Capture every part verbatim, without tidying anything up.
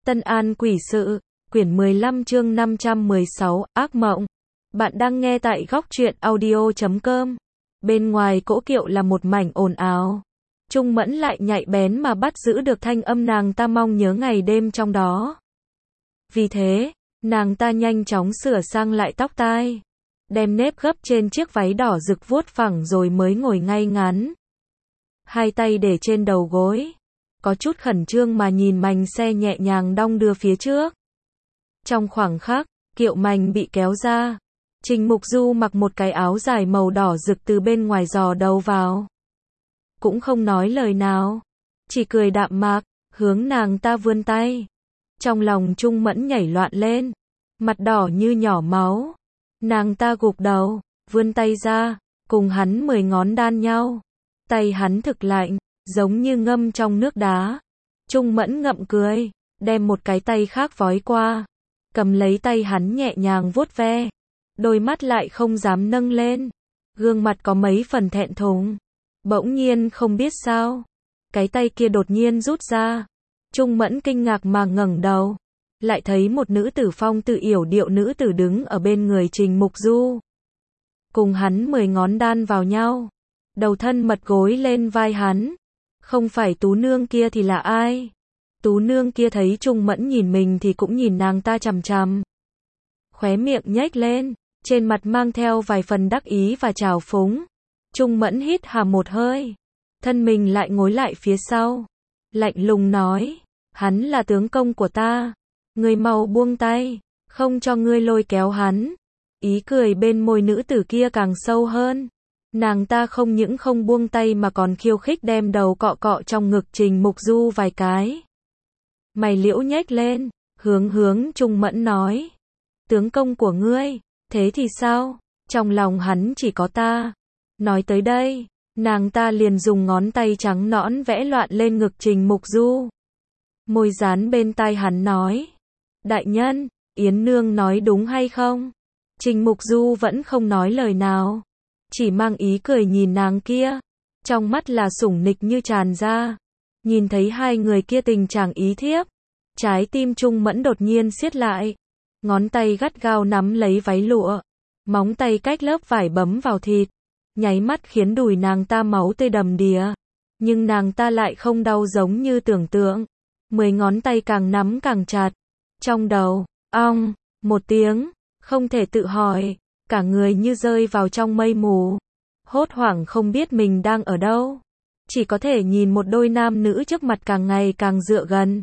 Tân An Quỷ Sự, quyển mười lăm chương năm trăm mười sáu, Ác Mộng. Bạn đang nghe tại góc truyện audio chấm com. Bên ngoài cỗ kiệu là một mảnh ồn ào. Trung Mẫn lại nhạy bén mà bắt giữ được thanh âm nàng ta mong nhớ ngày đêm trong đó. Vì thế, nàng ta nhanh chóng sửa sang lại tóc tai, đem nếp gấp trên chiếc váy đỏ rực vuốt phẳng rồi mới ngồi ngay ngắn. Hai tay để trên đầu gối, có chút khẩn trương mà nhìn mành xe nhẹ nhàng đong đưa phía trước. Trong khoảng khắc, kiệu mành bị kéo ra. Trình Mục Du mặc một cái áo dài màu đỏ rực từ bên ngoài giò đầu vào. Cũng không nói lời nào, chỉ cười đạm mạc, hướng nàng ta vươn tay. Trong lòng Trung Mẫn nhảy loạn lên, mặt đỏ như nhỏ máu. Nàng ta gục đầu, vươn tay ra, cùng hắn mười ngón đan nhau. Tay hắn thực lạnh, giống như ngâm trong nước đá. Trung Mẫn ngậm cười, đem một cái tay khác vói qua, cầm lấy tay hắn nhẹ nhàng vuốt ve. Đôi mắt lại không dám nâng lên, gương mặt có mấy phần thẹn thùng. Bỗng nhiên không biết sao, cái tay kia đột nhiên rút ra. Trung Mẫn kinh ngạc mà ngẩng đầu, lại thấy một nữ tử phong tự yểu điệu nữ tử đứng ở bên người Trình Mục Du. Cùng hắn mười ngón đan vào nhau, đầu thân mật gối lên vai hắn. Không phải Tú Nương kia thì là ai? Tú Nương kia thấy Trung Mẫn nhìn mình thì cũng nhìn nàng ta chằm chằm. Khóe miệng nhếch lên, trên mặt mang theo vài phần đắc ý và trào phúng. Trung Mẫn hít hà một hơi, thân mình lại ngồi lại phía sau, lạnh lùng nói, hắn là tướng công của ta, ngươi mau buông tay, không cho ngươi lôi kéo hắn. Ý cười bên môi nữ tử kia càng sâu hơn. Nàng ta không những không buông tay mà còn khiêu khích đem đầu cọ cọ trong ngực Trình Mục Du vài cái. Mày liễu nhếch lên, hướng hướng Trung Mẫn nói, tướng công của ngươi, thế thì sao? Trong lòng hắn chỉ có ta. Nói tới đây, nàng ta liền dùng ngón tay trắng nõn vẽ loạn lên ngực Trình Mục Du. Môi dán bên tai hắn nói, đại nhân, Yến Nương nói đúng hay không? Trình Mục Du vẫn không nói lời nào, chỉ mang ý cười nhìn nàng kia, trong mắt là sủng nịch như tràn ra. Nhìn thấy hai người kia tình trạng ý thiếp, trái tim Trung Mẫn đột nhiên siết lại, ngón tay gắt gao nắm lấy váy lụa, móng tay cách lớp vải bấm vào thịt, nháy mắt khiến đùi nàng ta máu tươi đầm đìa. Nhưng nàng ta lại không đau giống như tưởng tượng, mười ngón tay càng nắm càng chặt. Trong đầu, ong, một tiếng, không thể tự hỏi, cả người như rơi vào trong mây mù, hốt hoảng không biết mình đang ở đâu, chỉ có thể nhìn một đôi nam nữ trước mặt càng ngày càng dựa gần,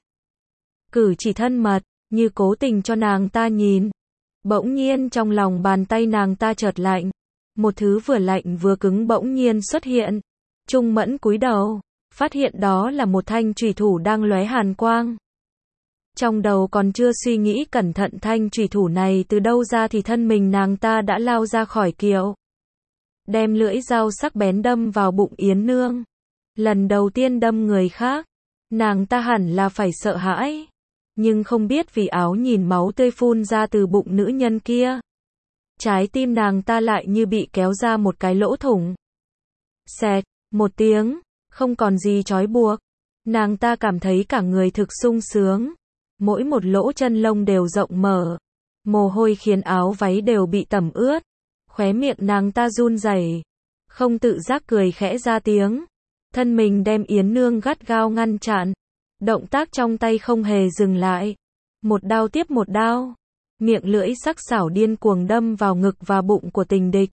cử chỉ thân mật, như cố tình cho nàng ta nhìn. Bỗng nhiên trong lòng bàn tay nàng ta chợt lạnh, một thứ vừa lạnh vừa cứng bỗng nhiên xuất hiện. Trung Mẫn cúi đầu, phát hiện đó là một thanh chùy thủ đang lóe hàn quang. Trong đầu còn chưa suy nghĩ cẩn thận thanh chùy thủ này từ đâu ra thì thân mình nàng ta đã lao ra khỏi kiệu, đem lưỡi dao sắc bén đâm vào bụng Yến Nương. Lần đầu tiên đâm người khác, nàng ta hẳn là phải sợ hãi, nhưng không biết vì áo nhìn máu tươi phun ra từ bụng nữ nhân kia, trái tim nàng ta lại như bị kéo ra một cái lỗ thủng. Xẹt, một tiếng, không còn gì trói buộc, nàng ta cảm thấy cả người thực sung sướng, mỗi một lỗ chân lông đều rộng mở, mồ hôi khiến áo váy đều bị tẩm ướt, khóe miệng nàng ta run rẩy, không tự giác cười khẽ ra tiếng, thân mình đem Yến Nương gắt gao ngăn chặn, động tác trong tay không hề dừng lại, một đao tiếp một đao, miệng lưỡi sắc sảo điên cuồng đâm vào ngực và bụng của tình địch,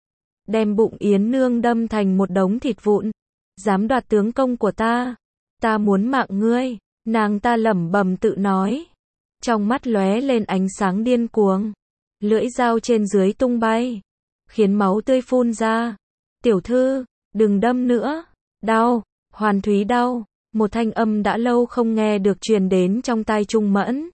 đem bụng Yến Nương đâm thành một đống thịt vụn. Dám đoạt tướng công của ta, ta muốn mạng ngươi, nàng ta lẩm bẩm tự nói, trong mắt lóe lên ánh sáng điên cuồng, lưỡi dao trên dưới tung bay, khiến máu tươi phun ra. Tiểu thư, đừng đâm nữa, đau, Hoàn Thúy đau. Một thanh âm đã lâu không nghe được truyền đến trong tai Trung Mẫn.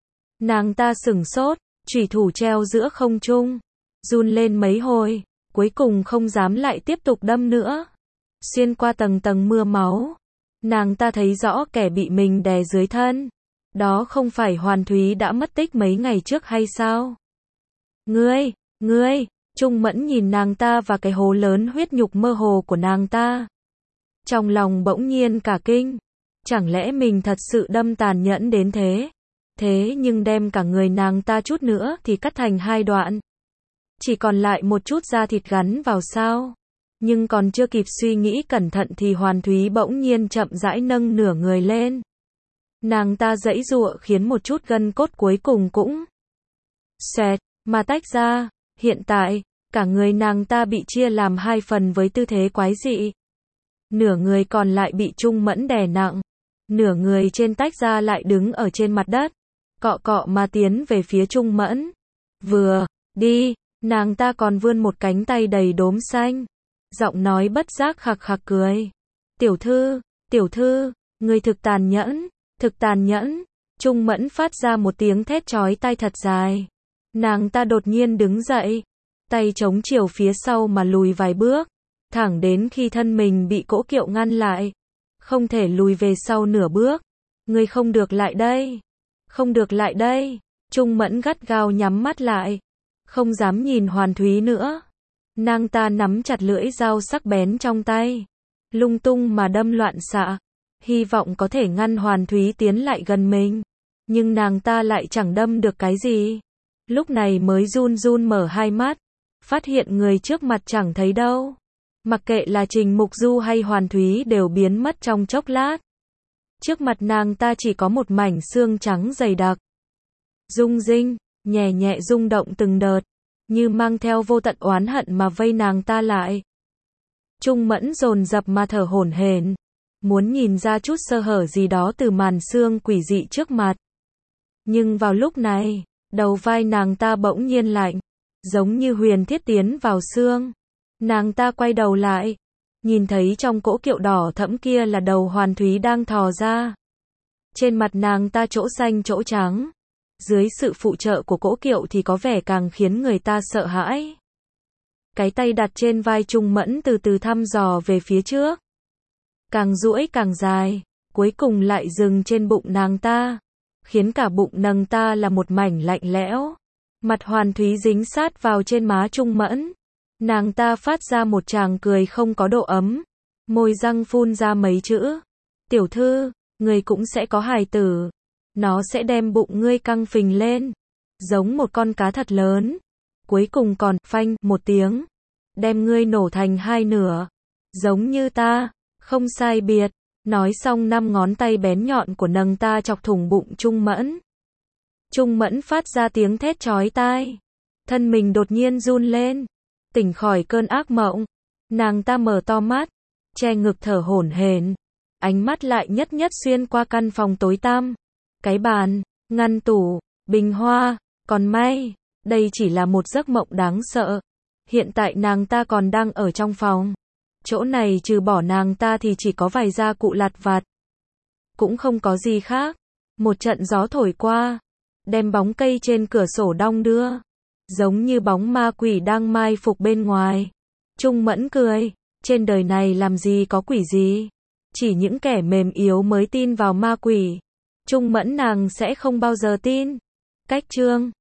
Nàng ta sửng sốt, chùy thủ treo giữa không trung, run lên mấy hồi, cuối cùng không dám lại tiếp tục đâm nữa. Xuyên qua tầng tầng mưa máu, nàng ta thấy rõ kẻ bị mình đè dưới thân. Đó không phải Hoàn Thúy đã mất tích mấy ngày trước hay sao? Ngươi, ngươi, Trung Mẫn nhìn nàng ta và cái hố lớn huyết nhục mơ hồ của nàng ta. Trong lòng bỗng nhiên cả kinh, chẳng lẽ mình thật sự đâm tàn nhẫn đến thế? Thế nhưng đem cả người nàng ta chút nữa thì cắt thành hai đoạn. Chỉ còn lại một chút da thịt gắn vào sao. Nhưng còn chưa kịp suy nghĩ cẩn thận thì Hoàn Thúy bỗng nhiên chậm rãi nâng nửa người lên. Nàng ta giãy giụa khiến một chút gân cốt cuối cùng cũng xoẹt mà tách ra. Hiện tại, cả người nàng ta bị chia làm hai phần với tư thế quái dị. Nửa người còn lại bị Trung Mẫn đè nặng. Nửa người trên tách ra lại đứng ở trên mặt đất. Cọ cọ mà tiến về phía Trung Mẫn. Vừa đi, nàng ta còn vươn một cánh tay đầy đốm xanh. Giọng nói bất giác khạc khạc cười. Tiểu thư, tiểu thư, người thực tàn nhẫn, thực tàn nhẫn. Trung Mẫn phát ra một tiếng thét chói tai thật dài. Nàng ta đột nhiên đứng dậy. Tay chống chiều phía sau mà lùi vài bước. Thẳng đến khi thân mình bị cỗ kiệu ngăn lại. Không thể lùi về sau nửa bước. Ngươi không được lại đây. Không được lại đây. Trung Mẫn gắt gao nhắm mắt lại. Không dám nhìn Hoàn Thúy nữa. Nàng ta nắm chặt lưỡi dao sắc bén trong tay. Lung tung mà đâm loạn xạ. Hy vọng có thể ngăn Hoàn Thúy tiến lại gần mình. Nhưng nàng ta lại chẳng đâm được cái gì. Lúc này mới run run mở hai mắt. Phát hiện người trước mặt chẳng thấy đâu. Mặc kệ là Trình Mục Du hay Hoàn Thúy đều biến mất trong chốc lát. Trước mặt nàng ta chỉ có một mảnh xương trắng dày đặc. Rung rinh, nhẹ nhẹ rung động từng đợt, như mang theo vô tận oán hận mà vây nàng ta lại. Trung Mẫn dồn dập mà thở hổn hển, muốn nhìn ra chút sơ hở gì đó từ màn xương quỷ dị trước mặt. Nhưng vào lúc này, đầu vai nàng ta bỗng nhiên lạnh, giống như huyền thiết tiến vào xương. Nàng ta quay đầu lại, nhìn thấy trong cỗ kiệu đỏ thẫm kia là đầu Hoàn Thúy đang thò ra. Trên mặt nàng ta chỗ xanh chỗ trắng. Dưới sự phụ trợ của cỗ kiệu thì có vẻ càng khiến người ta sợ hãi. Cái tay đặt trên vai Trung Mẫn từ từ thăm dò về phía trước. Càng duỗi càng dài, cuối cùng lại dừng trên bụng nàng ta. Khiến cả bụng nàng ta là một mảnh lạnh lẽo. Mặt Hoàn Thúy dính sát vào trên má Trung Mẫn. Nàng ta phát ra một tràng cười không có độ ấm. Môi răng phun ra mấy chữ. Tiểu thư, người cũng sẽ có hài tử. Nó sẽ đem bụng ngươi căng phình lên. Giống một con cá thật lớn. Cuối cùng còn, phanh, một tiếng. Đem ngươi nổ thành hai nửa. Giống như ta. Không sai biệt. Nói xong năm ngón tay bén nhọn của nàng ta chọc thủng bụng Trung Mẫn. Trung Mẫn phát ra tiếng thét chói tai. Thân mình đột nhiên run lên. Tỉnh khỏi cơn ác mộng. Nàng ta mở to mắt. Che ngực thở hổn hển. Ánh mắt lại nhất nhất xuyên qua căn phòng tối tăm. Cái bàn, ngăn tủ, bình hoa. Còn may, đây chỉ là một giấc mộng đáng sợ. Hiện tại nàng ta còn đang ở trong phòng. Chỗ này trừ bỏ nàng ta thì chỉ có vài gia cụ lặt vặt. Cũng không có gì khác. Một trận gió thổi qua. Đem bóng cây trên cửa sổ đong đưa. Giống như bóng ma quỷ đang mai phục bên ngoài. Trung Mẫn cười. Trên đời này làm gì có quỷ gì. Chỉ những kẻ mềm yếu mới tin vào ma quỷ. Trung Mẫn nàng sẽ không bao giờ tin. Cách chương